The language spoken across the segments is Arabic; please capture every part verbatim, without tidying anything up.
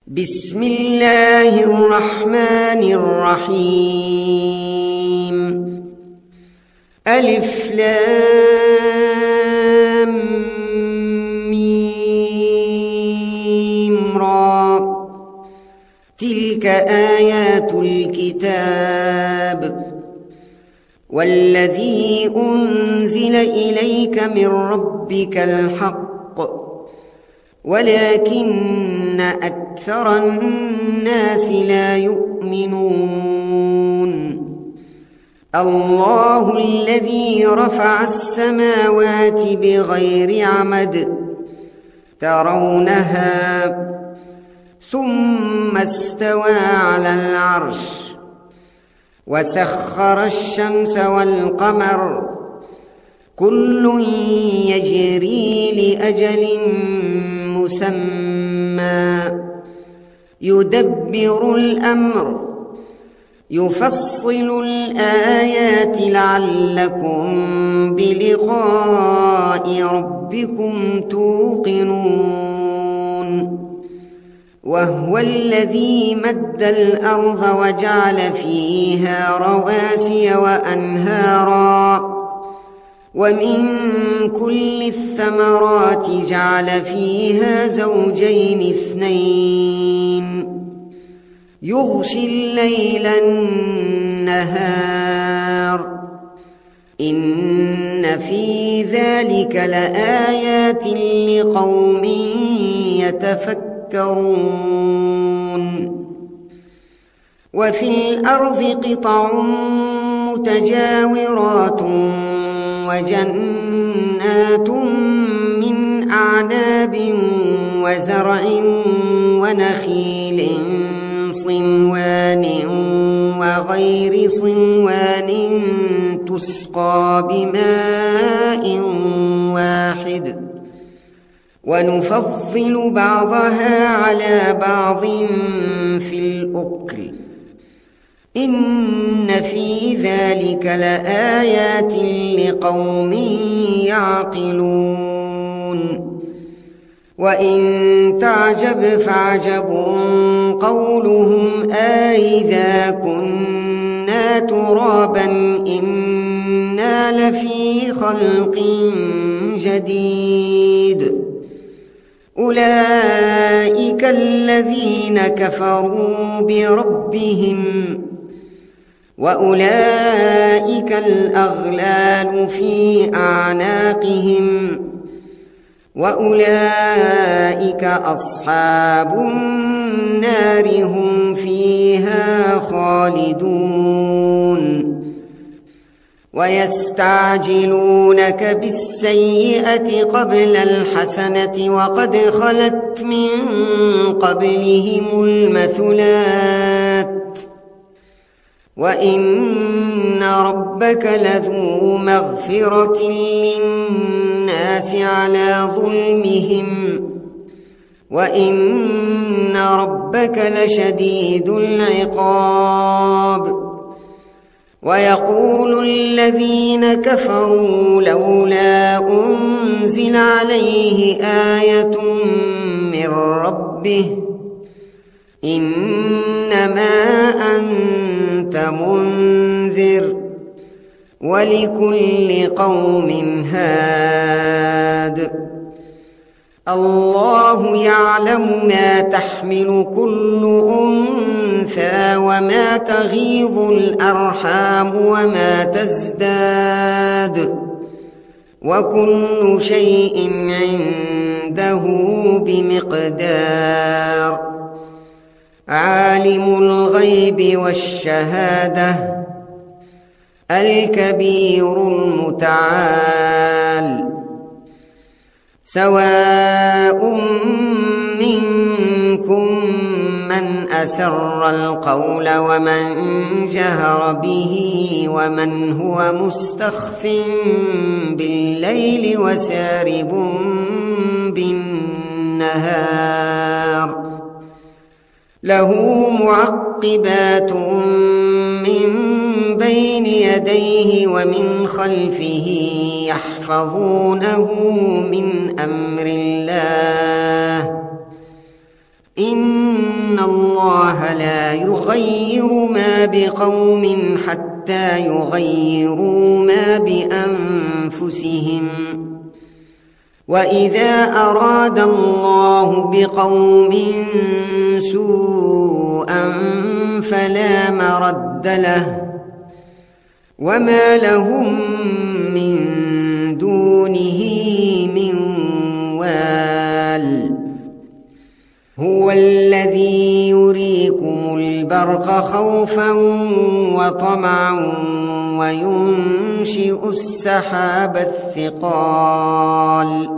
بسم الله الرحمن الرحيم. ألف لام ميم را. تلك آيات الكتاب والذي أنزل إليك من ربك الحق ولكن أكثر الناس لا يؤمنون. الله الذي رفع السماوات بغير عمد ترونها ثم استوى على العرش وسخر الشمس والقمر كل يجري لأجل مسمى يدبر الأمر يفصل الآيات لعلكم بلقاء ربكم توقنون. وهو الذي مد الأرض وجعل فيها رواسي وأنهارا ومن كل الثمرات جعل فيها زوجين اثنين يغشي الليل النهار إن في ذلك لآيات لقوم يتفكرون. وفي الأرض قطع متجاورات وجنات من أعناب وزرع ونخيل صنوان وغير صنوان تسقى بماء واحد ونفضل بعضها على بعض في الأكل إن في ذلك لآيات لقوم يعقلون. وإن تعجب فعجب قولهم أإذا كنا ترابا إنا لفي خلق جديد. أولئك الذين كفروا بربهم وأولئك الأغلال في أعناقهم وأولئك أصحاب النار هم فيها خالدون. ويستعجلونك بالسيئة قبل الحسنة وقد خلت من قبلهم المثلات وإن ربك لذو مغفرة للناس على ظلمهم وإن ربك لشديد العقاب. ويقول الذين كفروا لولا أنزل عليه آية من ربه إنما أنت منذر ولكل قوم هاد. الله يعلم ما تحمل كل أنثى وما تغيض الأرحام وما تزداد وكل شيء عنده بمقدار. عالم الغيب والشهادة الكبير المتعال. سواء منكم من أسر القول ومن جهر به ومن هو مستخف بالليل وسارب بالنهار له معقبات من بين يديه ومن خلفه يحفظونه من أمر الله إن إن الله لا يغير ما بقوم حتى يغيروا ما بأنفسهم وإذا أراد الله بقوم سوءا فلا مرد له وما لهم من دونه من وال هو الذي يريكم البرق خوفا وطمعا وينشئ السحاب الثقال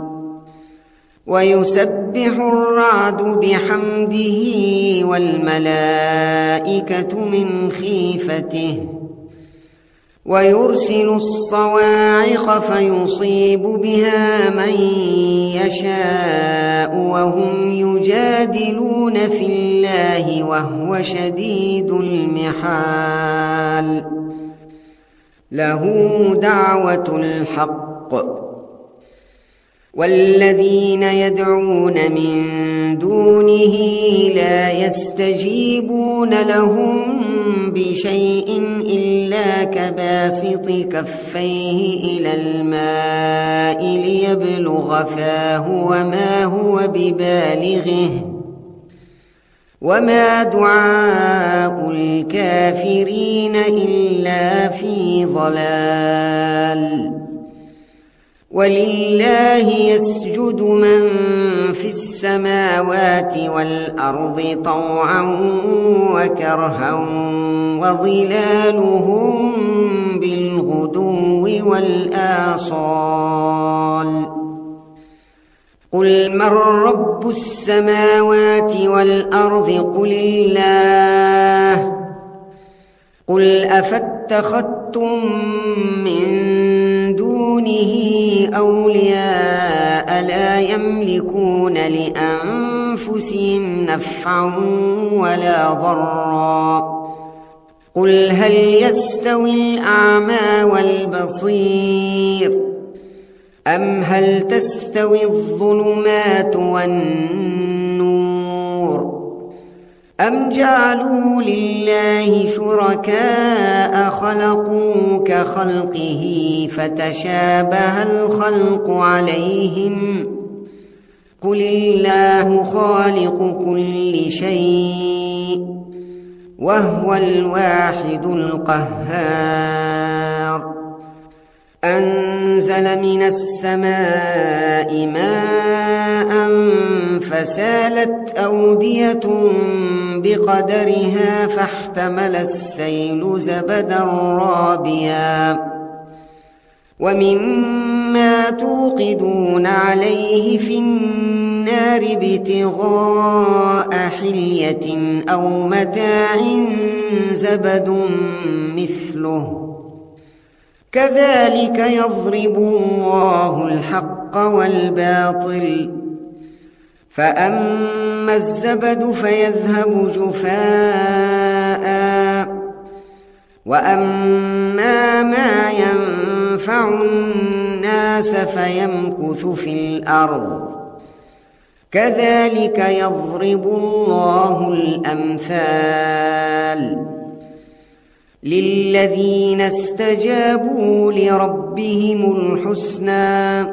ويسبح الرعد بحمده والملائكة من خيفته ويرسل الصواعق فيصيب بها من يشاء وهم يجادلون في الله وهو شديد المحال له دعوة الحق والذين يدعون من دونه لا يستجيبون لهم بشيء إلا كباسط كفيه إلى الماء ليبلغ فاه وما هو ببالغه وما دعاء الكافرين إلا في ضلال ولله يسجد من في السماوات والأرض طوعا وكرها وظلالهم بالغدو والآصال قل من رب السماوات والأرض قل الله قل أفاتخذتم من دونه أولياء لا يملكون لأنفسهم نفعا ولا ضرا قل هل يستوي الأعمى والبصير أم هل تستوي الظلمات والنور أم جعلوا لله شركاء خلقوا كخلقه فتشابه الخلق عليهم قل الله خالق كل شيء وهو الواحد القهار أنزل من السماء ماء فسالت أودية بقدرها فاحتمل السيل زبدا رابيا ومما توقدون عليه في النار ابتغاء حلية أو متاع زبد مثله كذلك يضرب الله الحق والباطل فأما الزبد فيذهب جفاء وأما ما ينفع الناس فيمكث في الأرض كذلك يضرب الله الأمثال للذين استجابوا لربهم الحسنى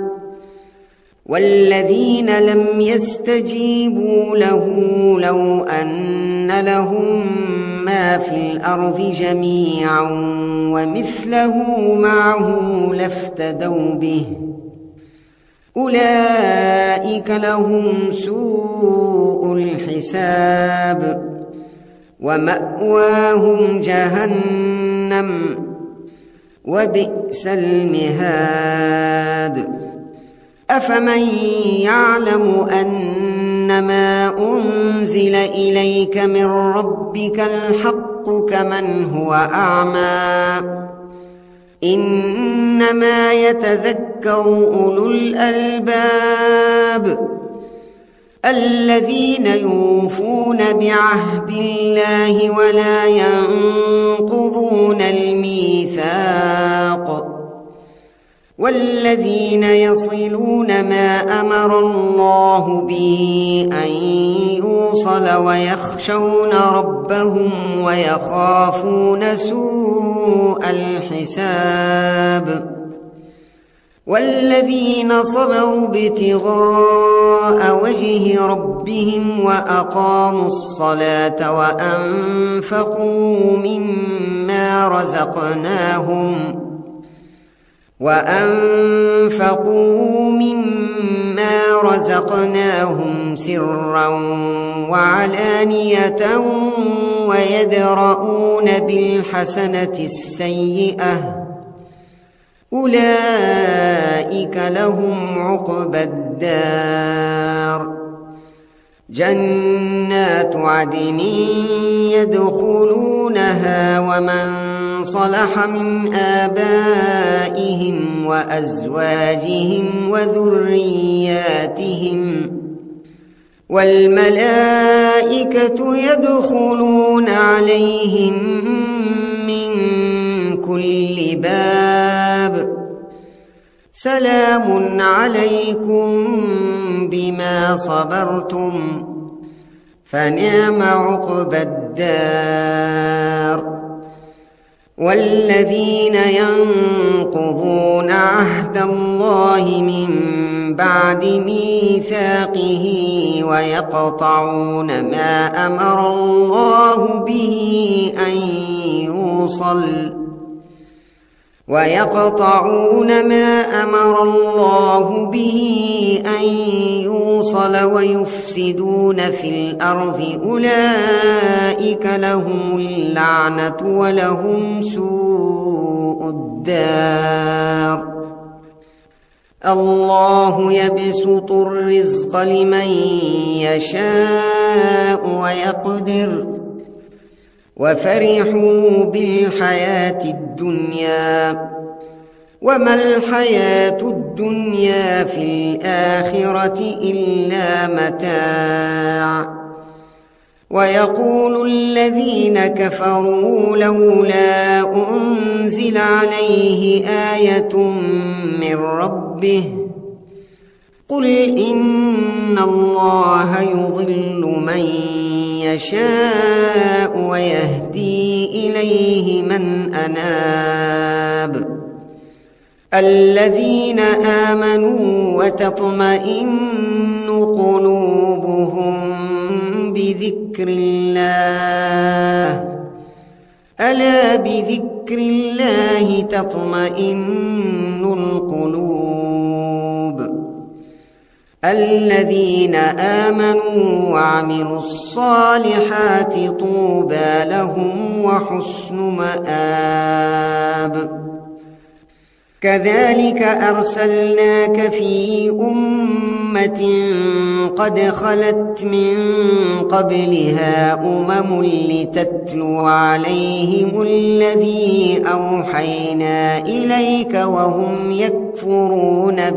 والذين لم يستجيبوا له لو أن لهم ما في الأرض جميعا ومثله معه لافتدوا به أولئك لهم سوء الحساب ومأواهم جهنم وبئس المهاد أفمن يعلم أنما أنزل إليك من ربك الحق كمن هو أعمى إنما يتذكر أولو الألباب الذين يوفون بعهد الله ولا ينقضون الميثاق والذين يصلون ما أمر الله به أن يوصل ويخشون ربهم ويخافون سوء الحساب والذين صبروا ابتغاء وجه ربهم وأقاموا الصلاة وأنفقوا مما رزقناهم وأنفقوا مما رزقناهم سرا وعلانية ويدرؤون بالحسنة السيئة أولئك لهم عقبى الدار جنات عدن يدخلونها ومن صلح من آبائهم وأزواجهم وذرياتهم والملائكة يدخلون عليهم من كل باب سلام عليكم بما صبرتم فنعم عقبى الدار والذين ينقضون عهد الله من بعد ميثاقه ويقطعون ما أمر الله به أن يوصل ويقطعون ما أمر الله به أن يوصل ويفسدون في الأرض أولئك لهم اللعنة ولهم سوء الدار الله يبسط الرزق لمن يشاء ويقدر وفرحوا بالحياة الدنيا وما الحياة الدنيا في الآخرة إلا متاع ويقول الذين كفروا لولا أنزل عليه آية من ربه قل إن الله يضل من يشاء ويهدي إليه من أناب الذين آمنوا وتطمئن قلوبهم بذكر الله ألا بذكر الله تطمئن القلوب الذين آمنوا وعملوا الصالحات طوبى لهم وحسن مآب كذلك أرسلناك في أمة قد خلت من قبلها أمم لتتلو عليهم الذي أوحينا إليك وهم يكفرون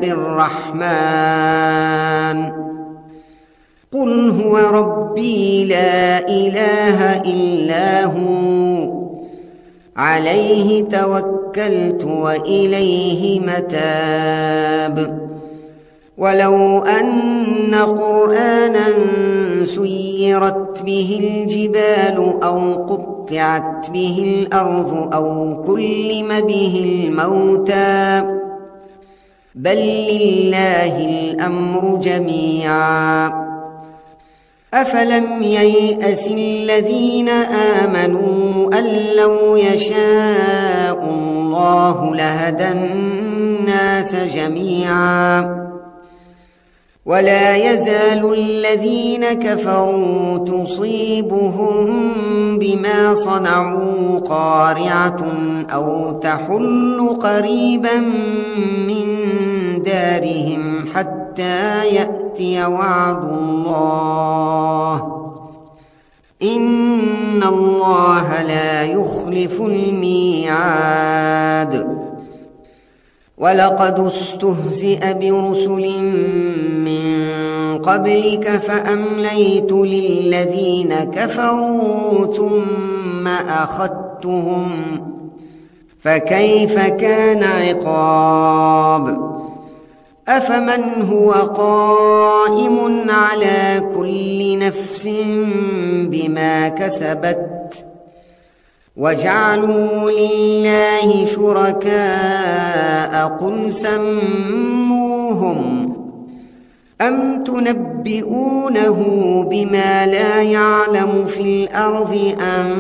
بالرحمن قل هو ربي لا إله إلا هو عليه توكلت وإليه متاب ولو أن قرآنا سيرت به الجبال أو قطعت به الأرض أو كلم به الموتى بل لله الأمر جميعا أفلم ييأس الذين آمنوا أن لو يشاء الله لهدى الناس جميعا ولا يزال الذين كفروا تصيبهم بما صنعوا قارعة أو تحل قريبا من دارهم حتى يأتي وعد الله إن الله لا يخلف الميعاد ولقد استهزئ برسل من قبلك فأمليت للذين كفروا ثم أخذتهم فكيف كان عقاب أفمن هو قائم على كل نفس بما كسبت وجعلوا لله شركاء قل سموهم أم تنبئونه بما لا يعلم في الأرض أم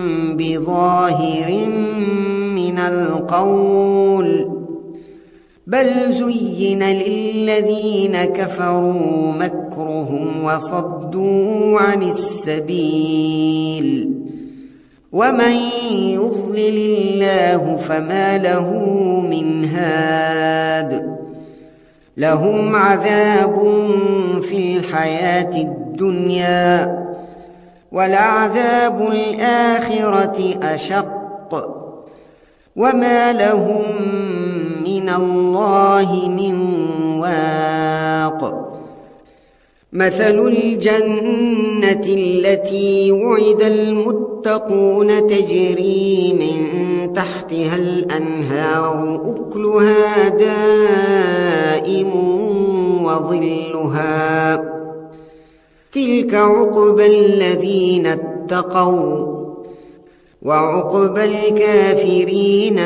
بظاهر من القول بل زين للذين كفروا مكرهم وصدوا عن السبيل ومن يضلل الله فما له من هاد لهم عذاب في الحياة الدنيا ولعذاب الآخرة أشق وما لهم من الله من واق مثل الجنة التي وعد المتقون تجري من تحتها الأنهار أكلها دائم وظلها تلك عقبى الذين اتقوا وعقبى الكافرين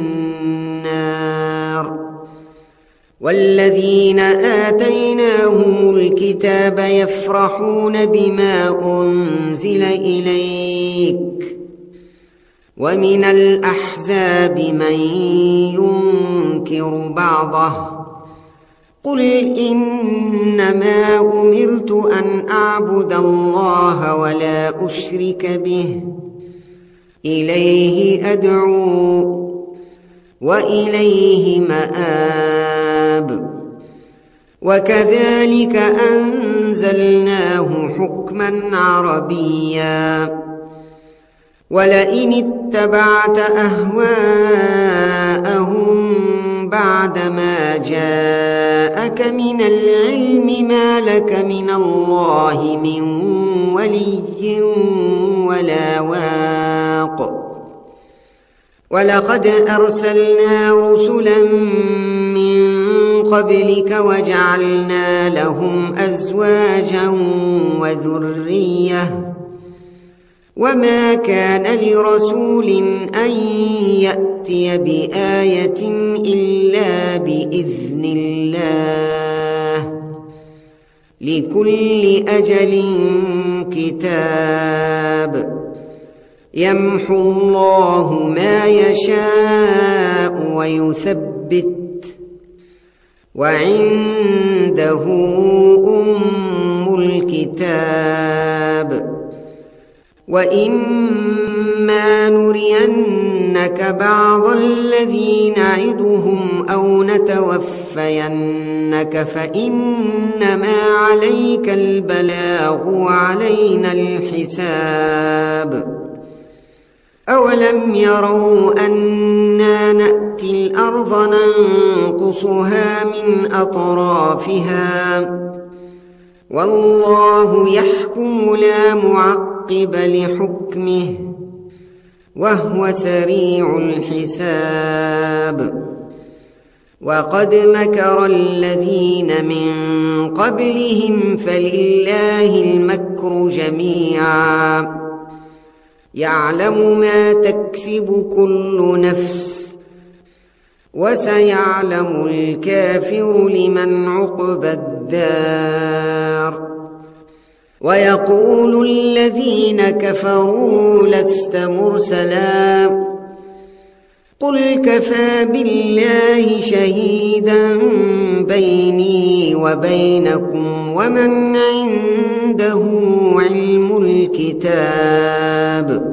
النار والذين آتيناهم الكتاب يفرحون بما أنزل إليك ومن الأحزاب من ينكر بعضه قل إنما أمرت أن أعبد الله ولا أشرك به إليه أدعو وإليه مآب وكذلك أنزلناه حكما عربيا ولئن اتبعت أهواءهم بعدما جاءك من العلم ما لك من الله من ولي ولا واق ولقد أرسلنا رسلا من قبلك وجعلنا لهم أزواجا وذرية وما كان لرسول أن يأتي بآية إلا بإذن الله لكل أجل كتاب يمحو الله ما يشاء ويثبت وعنده أم الكتاب وإما نرينك بعض الذي نعدهم أو نتوفينك فإنما عليك البلاغ وعلينا الحساب أولم يروا أنا نأتي الأرض ننقصها من أطرافها والله يحكم لا معقب لحكمه وهو سريع الحساب وقد مكر الذين من قبلهم فلله المكر جميعا يعلم ما تكسب كل نفس وسيعلم الكافر لمن عقبى الدار ويقول الذين كفروا لست مرسلا قل كفى بالله شهيدا بيني وبينكم ومن عنده علم الكتاب